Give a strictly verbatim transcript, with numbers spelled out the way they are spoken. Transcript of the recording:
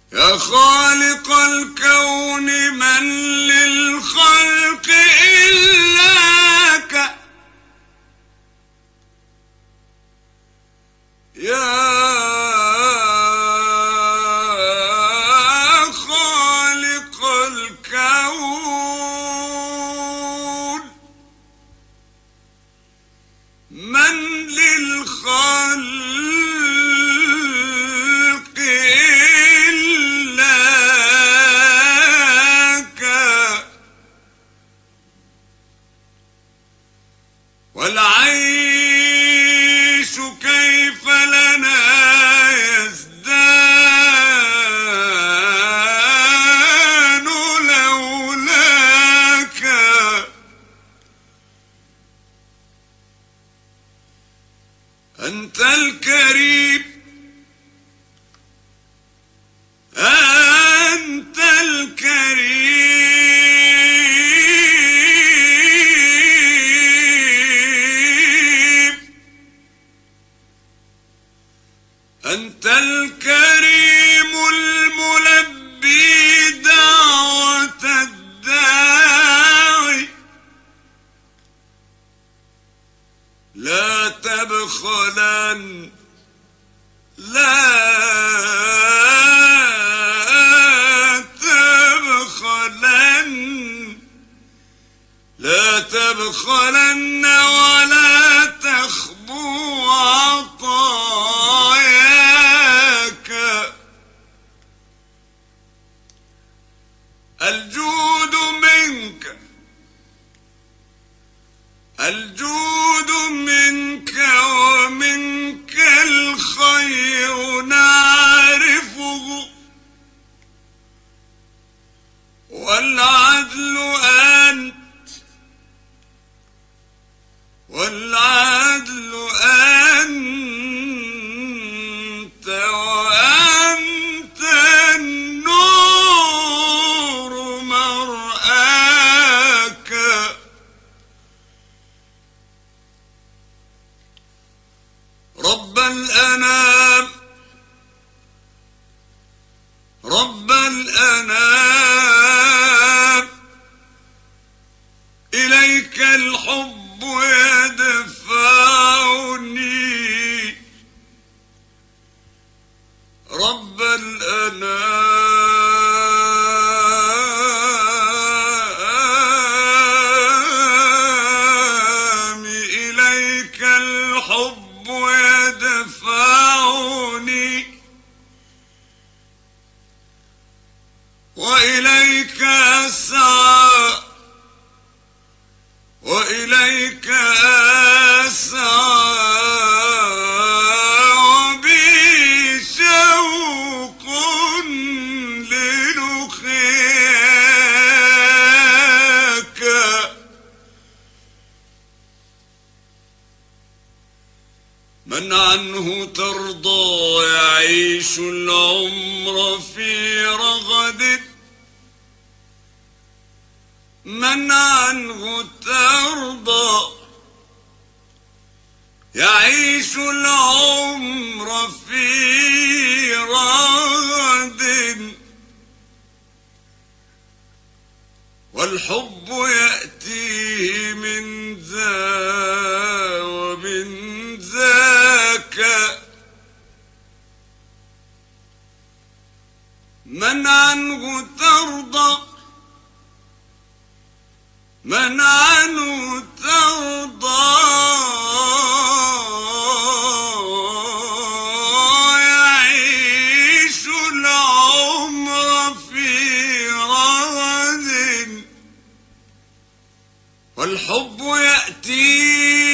يا خالق الكون من للخلق إلاك، يا خالق الكون من للخلق والعيش كيف لنا يزدان لولاك، أنت الكريم أنت الكريم أنت الكريم الملبي دعوة الداعي، لا تبخلن لا تبخلن لا تبخلن ولا تخبو عطاياك، الجود منك الجود منك ومنك الخير نعرفه، والعدل أنت والعدل أنت وأنت النور مرآك، رب الأنام رب الأنام إليك الحب يدفعني، رب الأنام إليك الحب يدفعني، وإليك أسعى وإليك أسعى وبي شوق للقياك، من عنه ترضى يعيش العمر في رغد، من عنه ترضى يعيش العمر في رغد، والحب يأتيه من ذا ومن ذاك، من عنه ترضى من عنه ترضى يعيش العمر في رغد، والحب يأتي